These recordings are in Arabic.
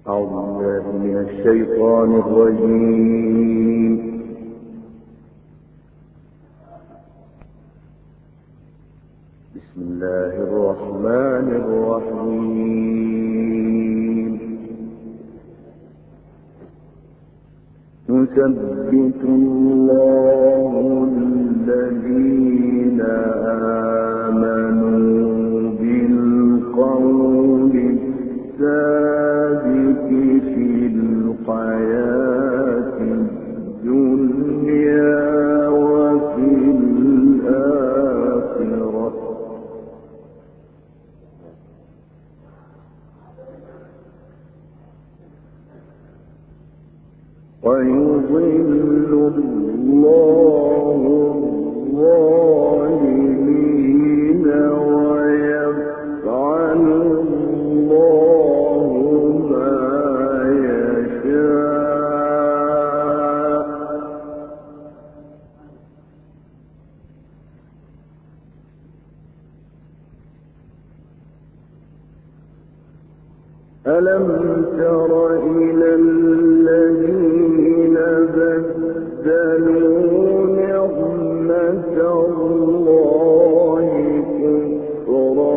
أعوذ بالله من الشيطان الرجيم. بسم الله الرحمن الرحيم. يثبت الله الذين آمنوا بالقول الثابت في الحياة الدنيا وفي الآخرة ويضل الله الظالمين ويفعل الله ما يشاء. ألم تر إلى الذين بدلوا نعمة الله كفرا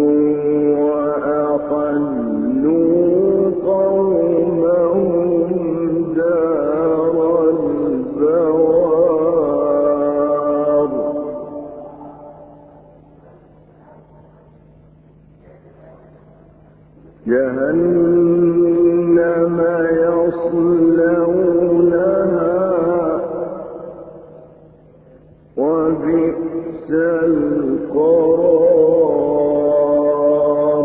وأحلوا قومهم دار البوار جهنم يصلونها وبئس القرار.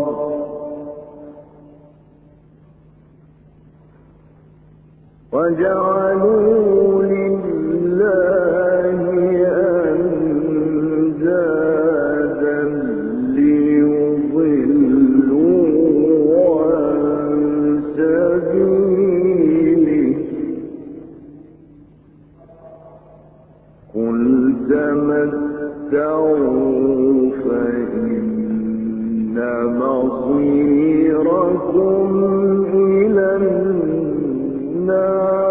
وجعلوا لله أندادا ليضلوا عن سبيله. قل تمتعوا فإن مصيركم إلى النار.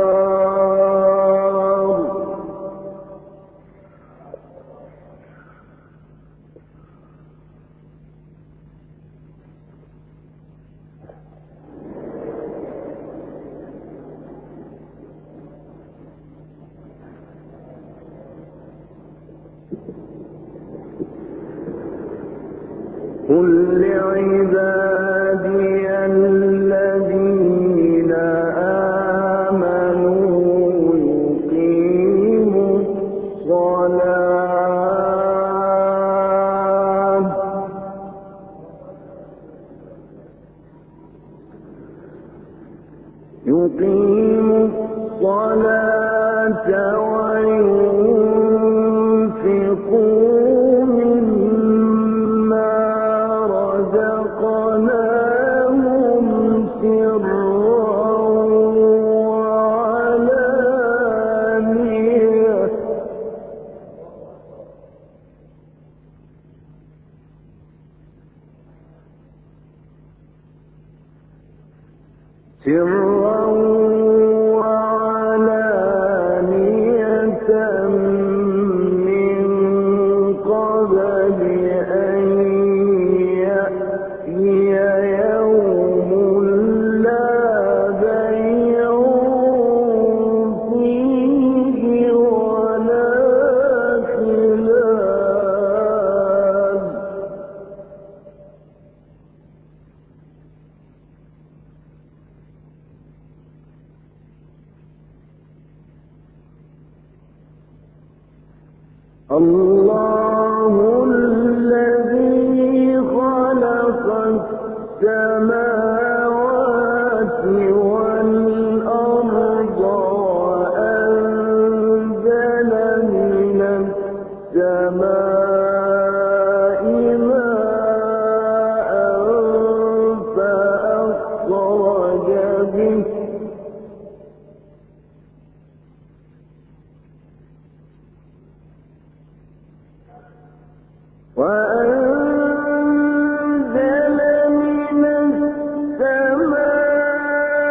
قل لعبادي الذين آمنوا يقيموا الصلاة وينفقوا مما رزقناهم سرا وعلانية من قبل أن يأتي يوم لا بيع فيه ولا خلال. الله الذي خلق السماوات والأرض وأنزل من السماء ماء فأخرج به وأنزل من السماء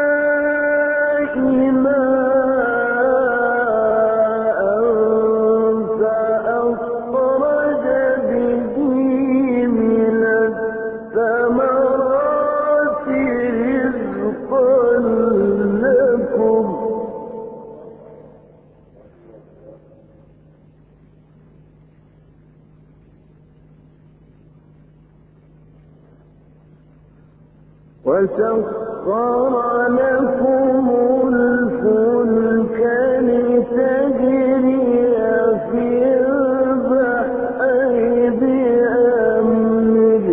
وسخر لكم الفلك لتجري في البحر بأمره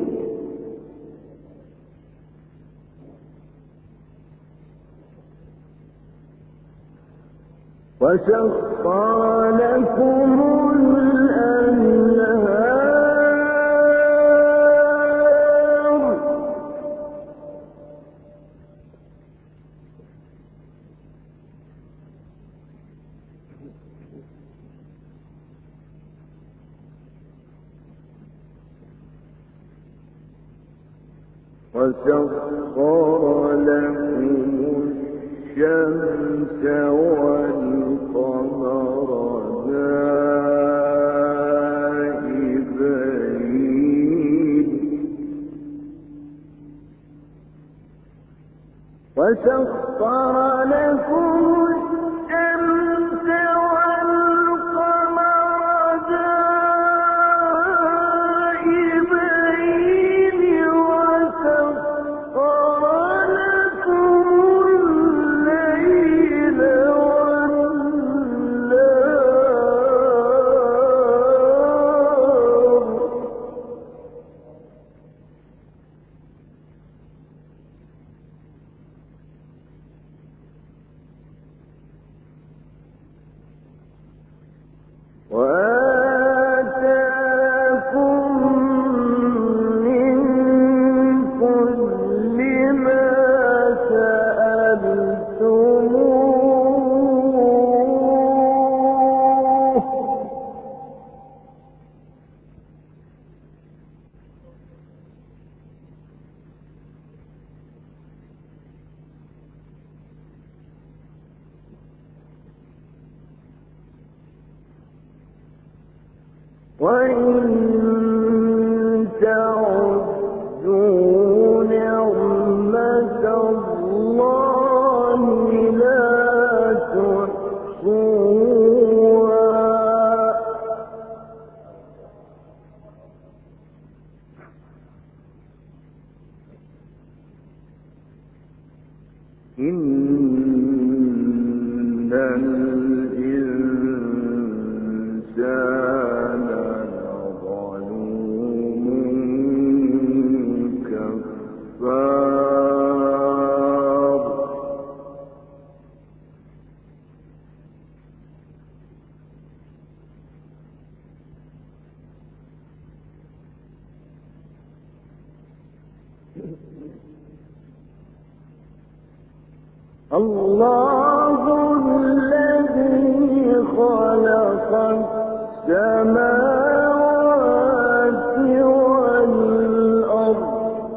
وسخر لكم وسخر لكم الشمس والقمر دائبين وسخر لكم الشمس والقمر دائبين وسخر لكم الليل والنهار وآتاكم من كل ما سألتموه وإن تعدوا نعمة الله لا تحصوها إن الإنسان لظلوم كفار الله الذي خلق السماوات والأرض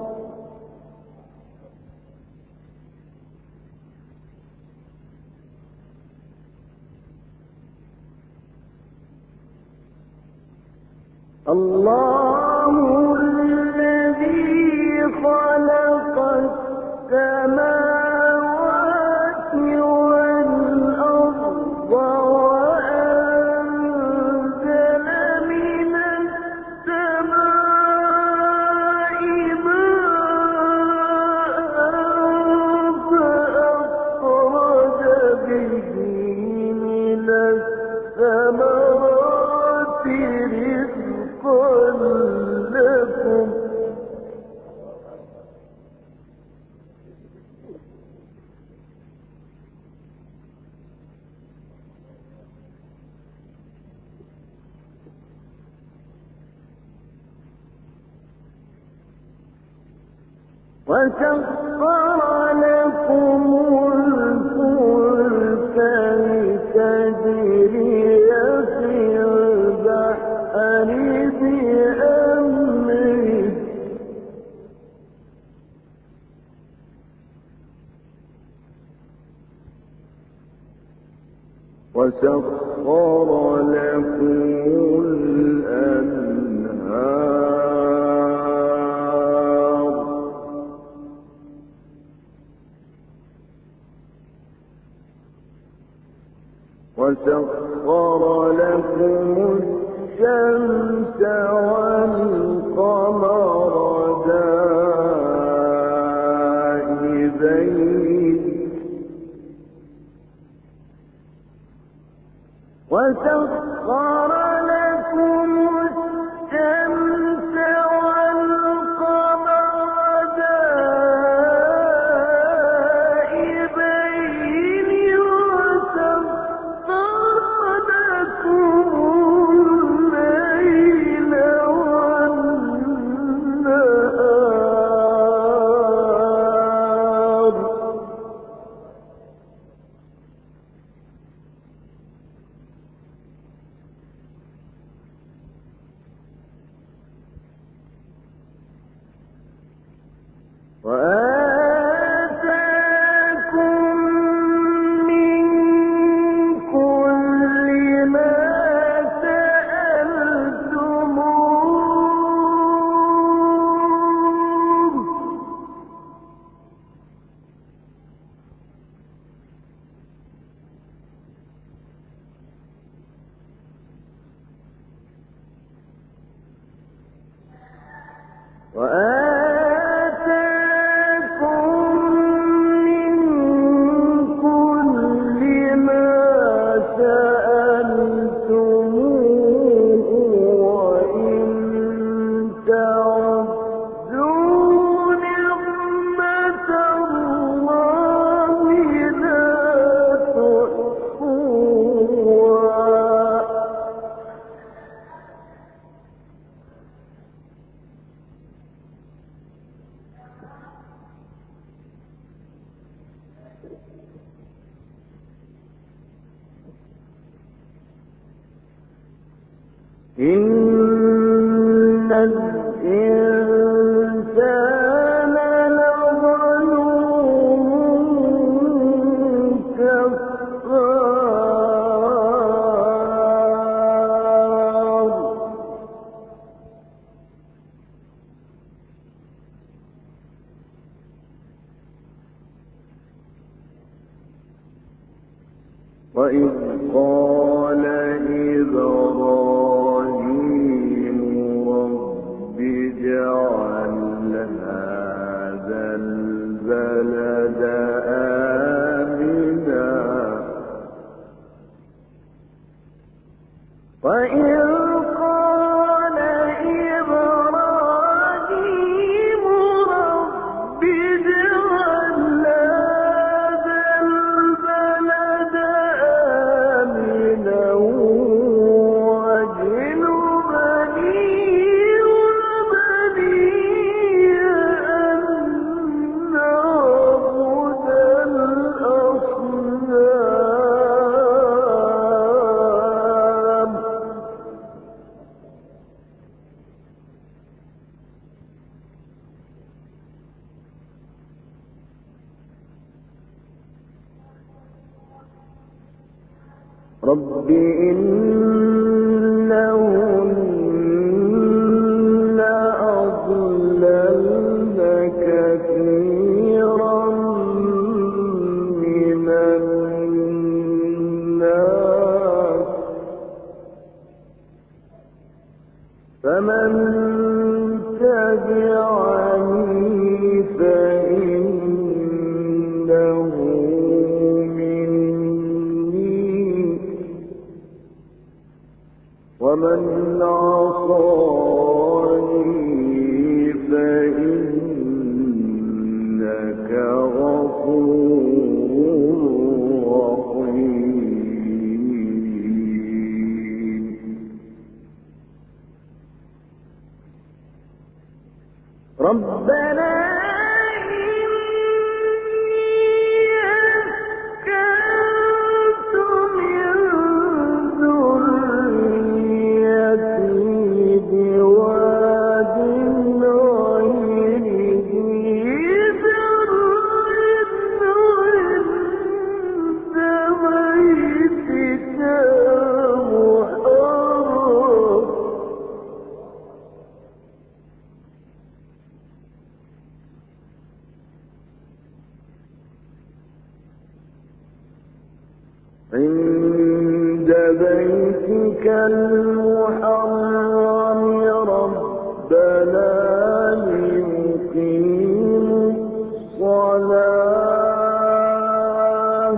الله الذي خلق السماوات والأرض وأنزل من السماء ماء فأخرج به من الثمرات رزقا لكم وسخر لكم الفلك لتجري في البحر بأمره وسخر لكم الأنهار وسخر لكم الشمس والقمر دائبين وسخر لكم الشمس والقمر دائبين وسخر لكم الليل والنهار وآتاكم من كل ما سألتموه وإن تعدوا نعمة الله لا تحصوها إن الإنسان لظلوم كفار وإذ قال إبراهيم رب اجعل هذا البلد آمنا وإذ قال إبراهيم رب اجعل هذا البلد آمنا واجنبني وبني أن نعبد الأصنام رب إنهن أضللن كثيرا من الناس فمن تبعني فإنه ومن عصاني فإنك غفور رحيم ربنا إن بيتك المحرم ربنا ليقيموا الصلاة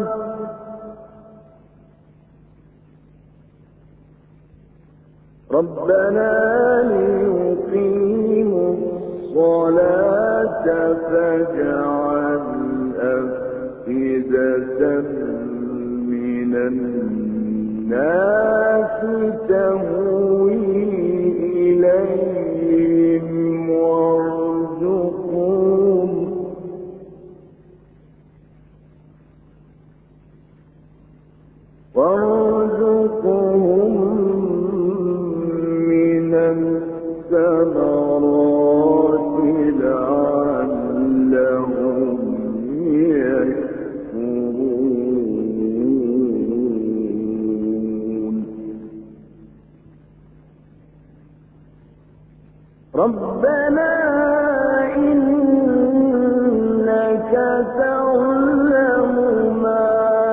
فاجعل أفئدة من الناس تهوي إليهم وارزقهم من الثمرات لعلهم يشكرون ربنا إنك تعلم ما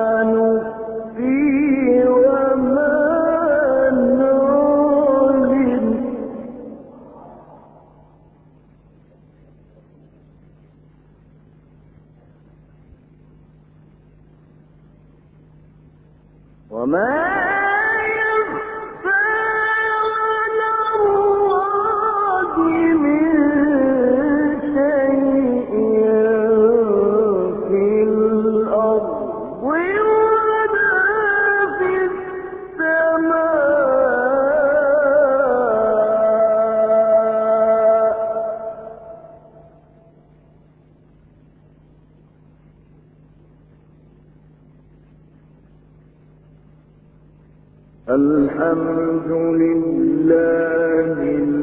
نخفي وما نعلن وما يخفى على الله من شيء في الأرض ولا في السماء الحمد لله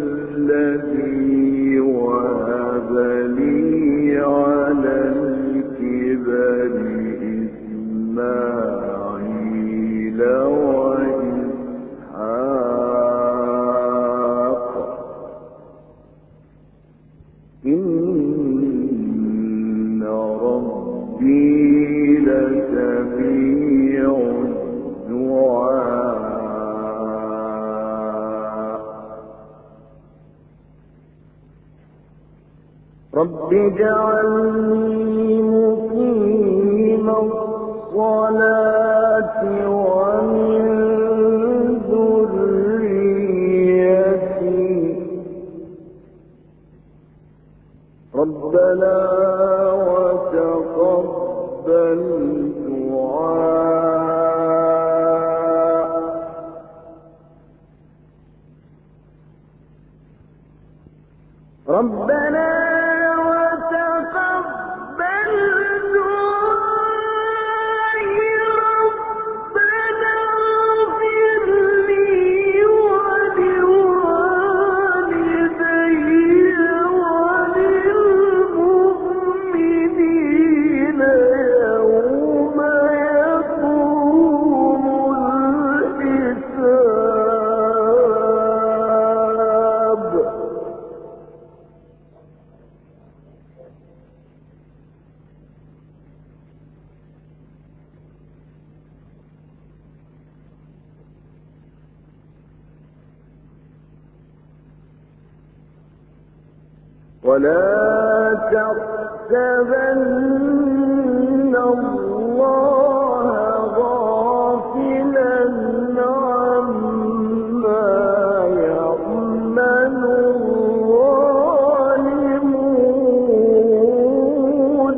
الذي وهب لي على الكبر إسماعيل وإسحاق إن ربي لسميع الدعاء رب اجعلني مقيم الصلاة ومن ذريتي ربنا وتقبل دعاء ربنا وتقبل دعائي ربنا اغفر لي ولوالدي وللمؤمنين يوم يقوم الحساب ولا تحسبن الله غافلا عما يعمل الظالمون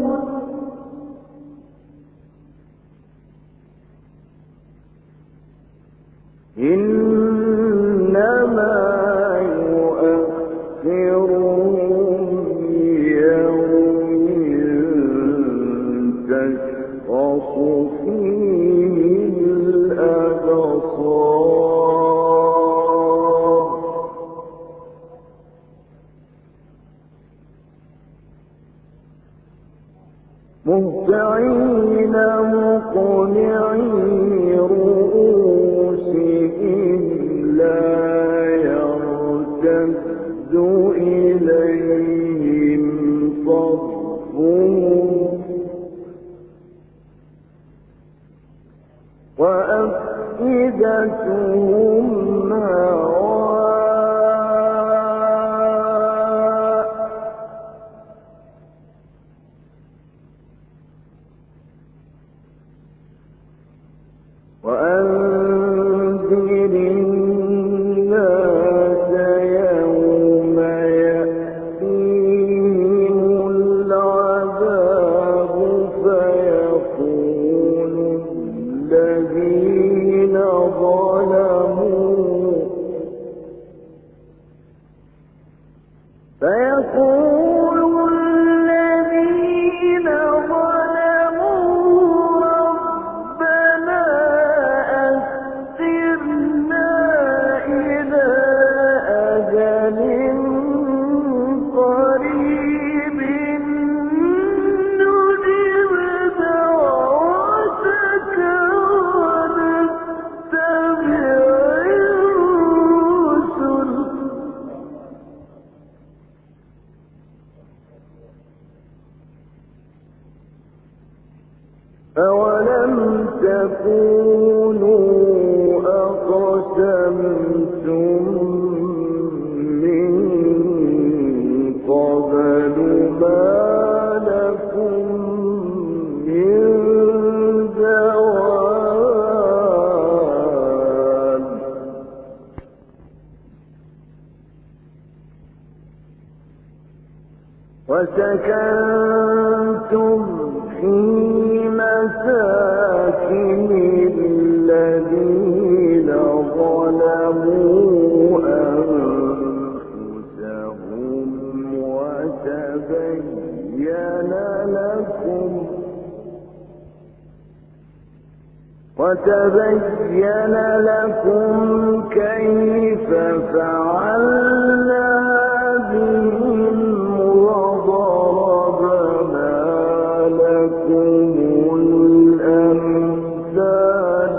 إنما يؤخرهم يوم تشخص فيه الأبصار مهطعين مقنعي رؤوسهم لا يرتد إليهم صرفهم وأفئدتهم أفئدتهم هواء وأنذر الناس يوم يأتيهم العذاب فيقول الذين ظلموا ربنا أخرنا إلى أجل قريب نجب دعوتك ونتبع الرسل أولم تكونوا أقسمتم من قبل ما لكم من زوال وسكنتم في مساكن الذين ظلموا أنفسهم وتبين لكم كيف فعلنا بهم وضربنا لكم الأمثال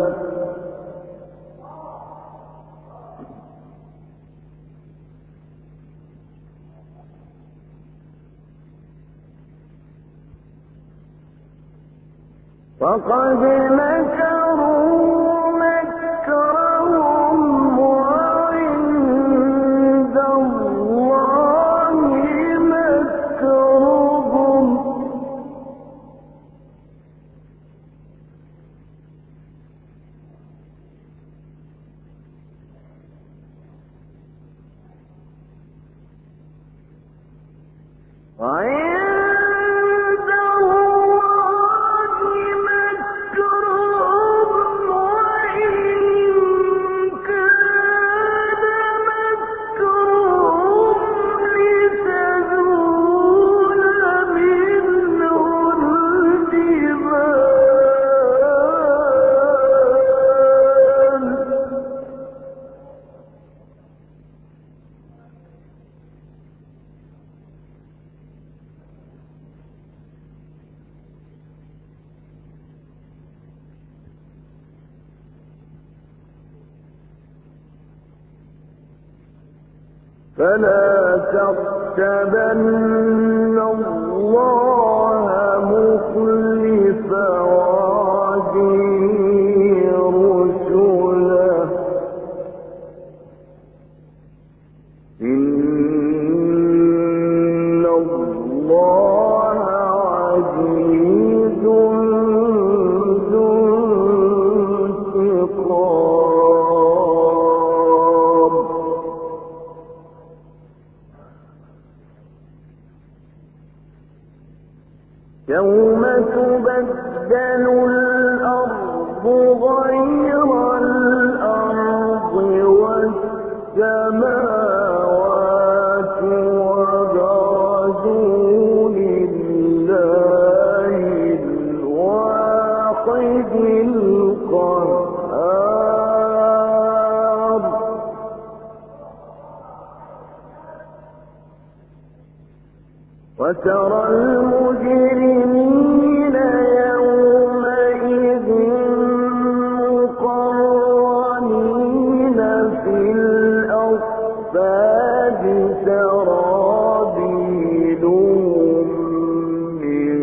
فقد مكروا مكرهم وعند الله مكرهم فلا تحسبن الله مخلف وعده رسله إن الله عزيز ذو انتقام يوم تبدل الأرض غير الأرض والسماوات وبرزوا لله الواحد القهار وترى المجرمين يومئذ مقرنين في الأصفاد سرابيلهم من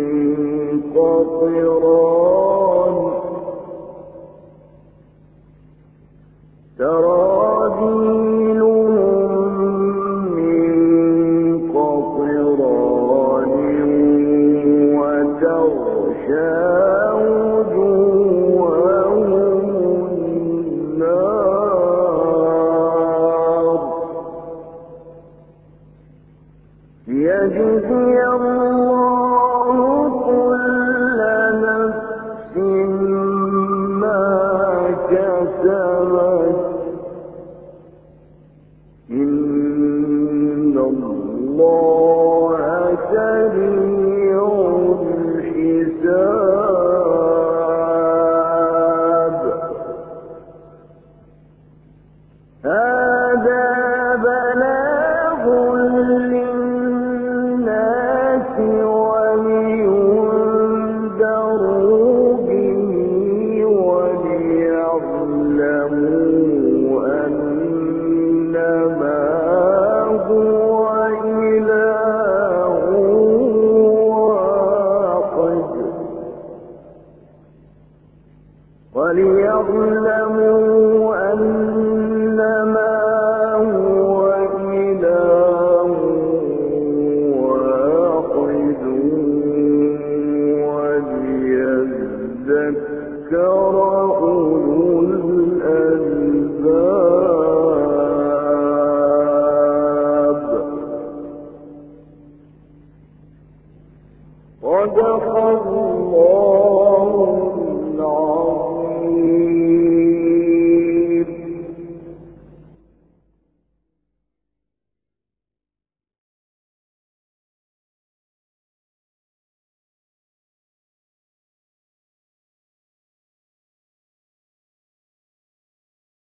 قطران يغشى وجوههم النار ليجزي الله كل نفس ما كسبت إن الله سريع الحساب هذا بلاغ للناس ولينذروا به وليعلموا أنما هو إله واحد وليعلموا أنما هو إله واحد وليذكر أولو الألباب